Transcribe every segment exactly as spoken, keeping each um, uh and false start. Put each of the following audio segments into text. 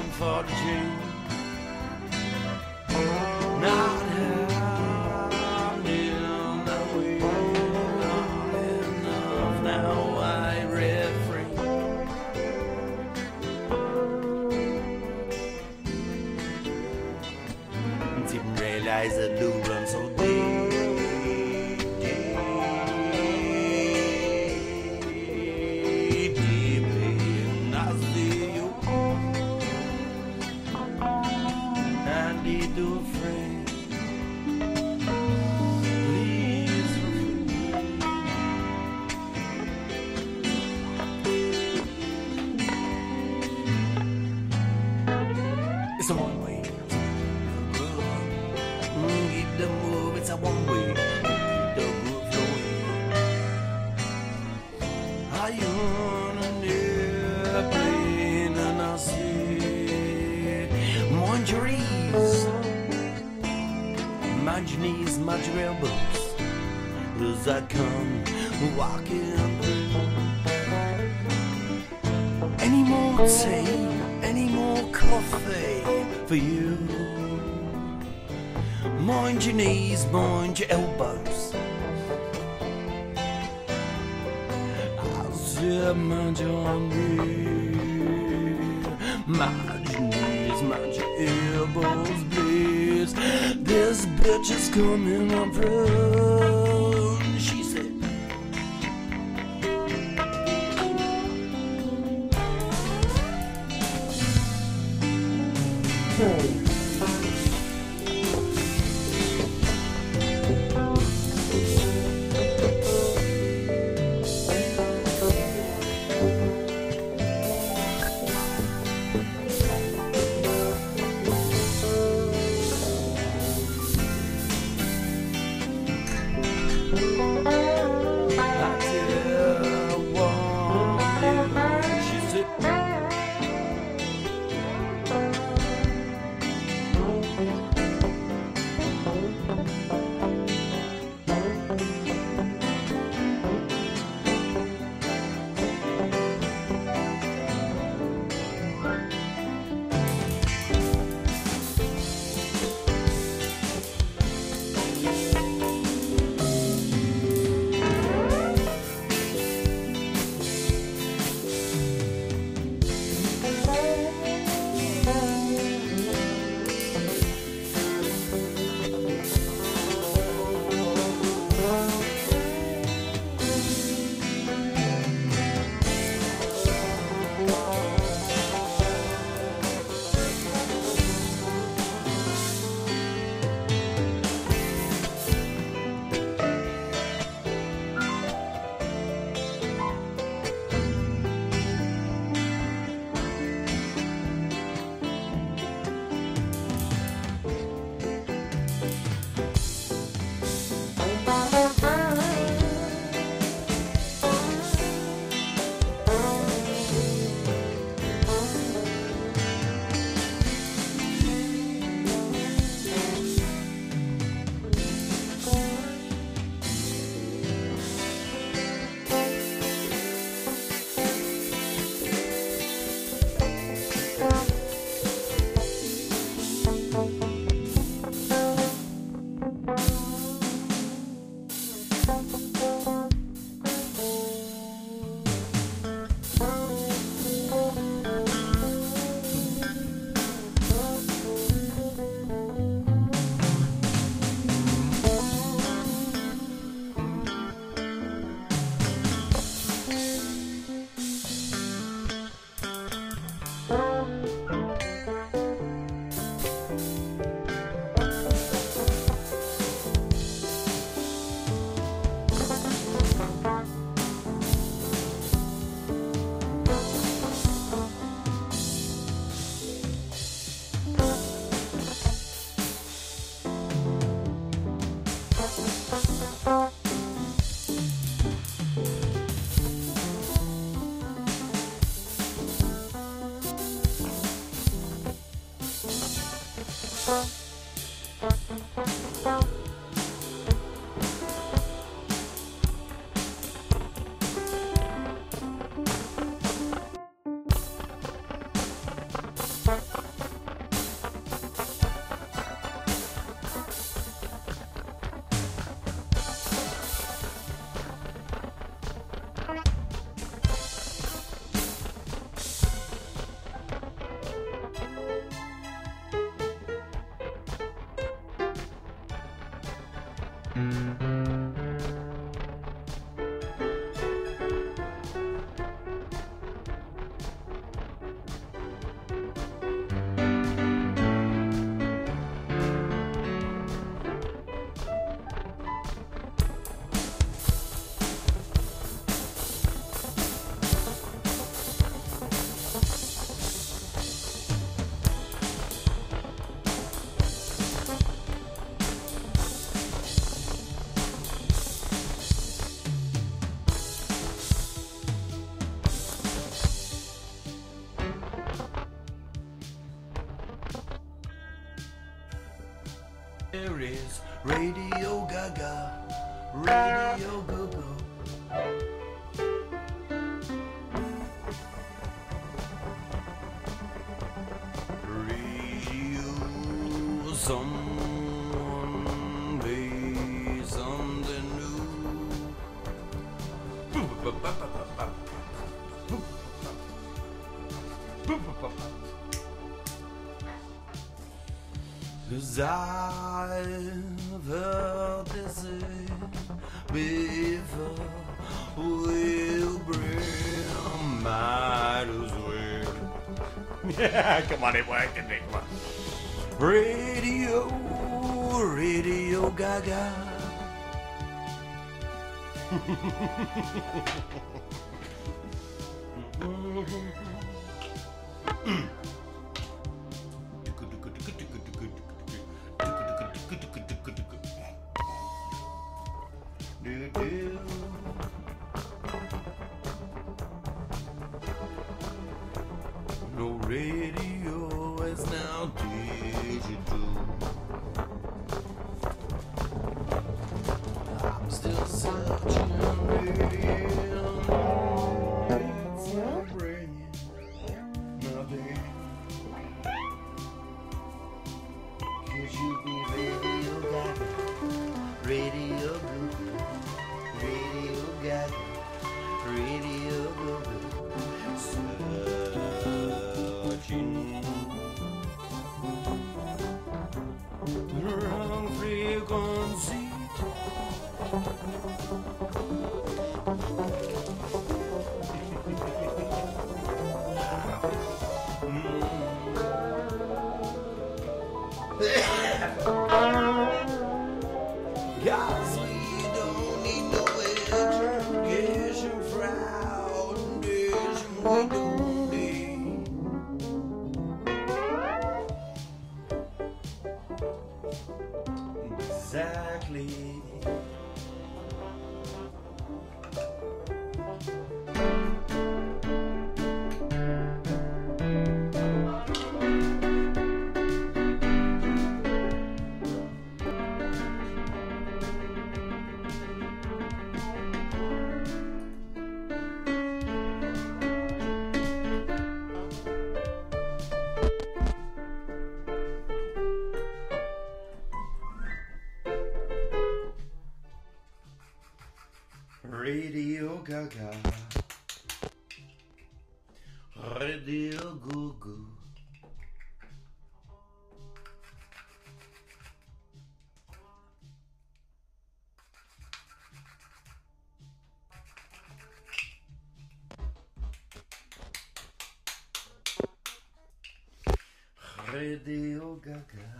for the change. Not having the will, not enough. Now I refrain. Didn't realize the loo run so deep, deep, deeply. And I see you. I need to friend. Please refrain. It's a one way. Mm, keep the move. It's a one way. Keep the groove flowing. Are you on an airplane and I see more injuries? My knees, my elbows, as I come walking through. Any more tea, any more coffee for you? Mind your knees, mind your elbows. I'll say mind your knees, mind your knees, mind your elbows, please. This bitch is coming up through. She said. Bye. There is Radio Gaga, Radio Go-Go. Radio, someone play something new. Cause I've heard this before, we'll bring, might as well. Yeah, come on, it worked, didn't it? Come on. Radio, Radio Gaga. No radio is now digital. I'm still searching, it's not bringing nothing. Could you be Radio Gaga, Radio Goo, Radio Gaga, Radio Goo, searching wrong frequency. Cause we don't need no education, foundation, we don't need. Exactly. Radio Gaga, Radio Goo Goo. Radio Gaga,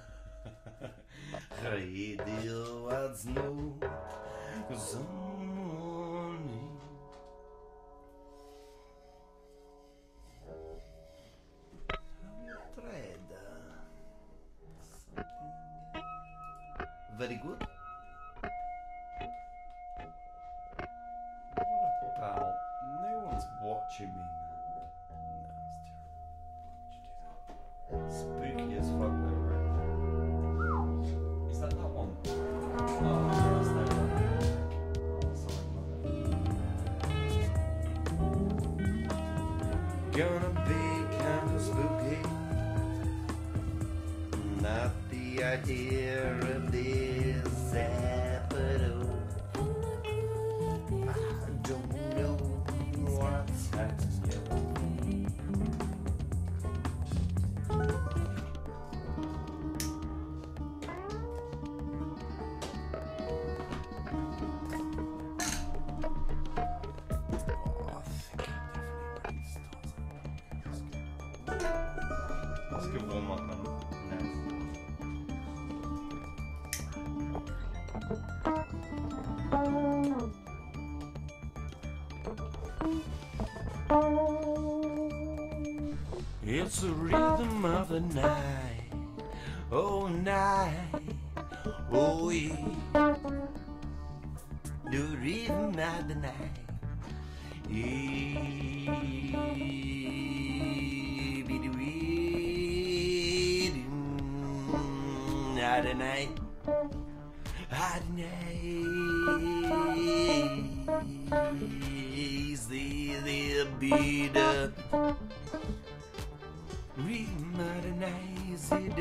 Radio has no zoning. Thread, something very good. What about? No one's watching me now. No, it's terrible. Spooky as fuck though, right? Is that that one? Oh, that's that one. Sorry, gonna be kind of spooky. Not the idea of this episode. I don't know what's happening. Was gewonnen machen. Nice. It's the rhythm of the night, oh night, oh yeah. The rhythm of the night, yeah. Be the rhythm of the night, of the night. See the beat up. Rhythm of the night, is it?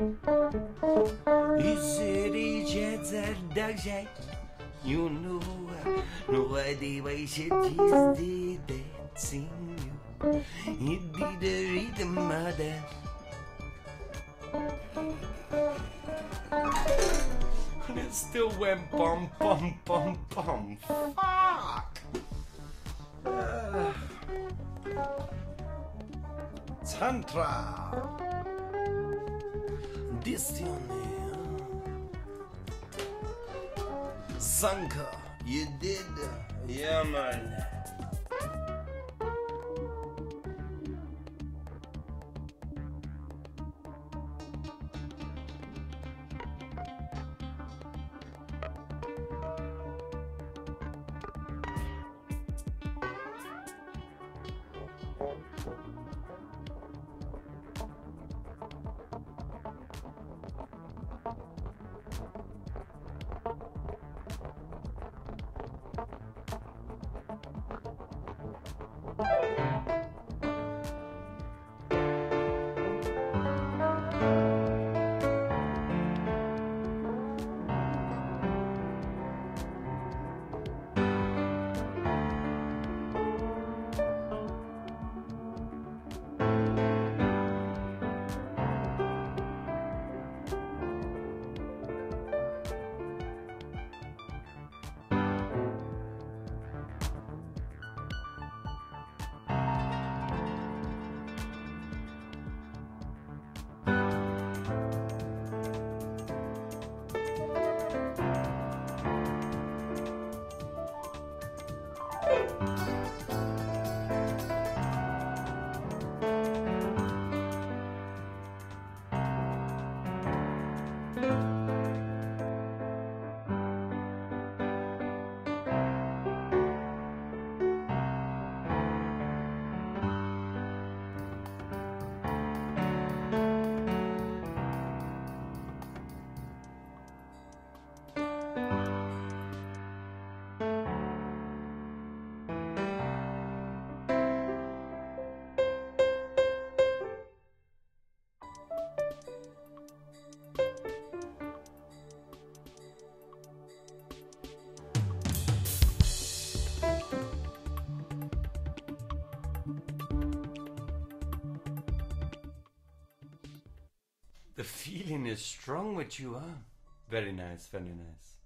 Is it each other dog shack? You know, no idea why she just did that sing you. It be the rhythm of the. And it still went bum bum bum bum. Fuck! Uh. Tantra Dysthionia Sanka, you did, yeah man. The feeling is strong with you, huh? Very nice, very nice.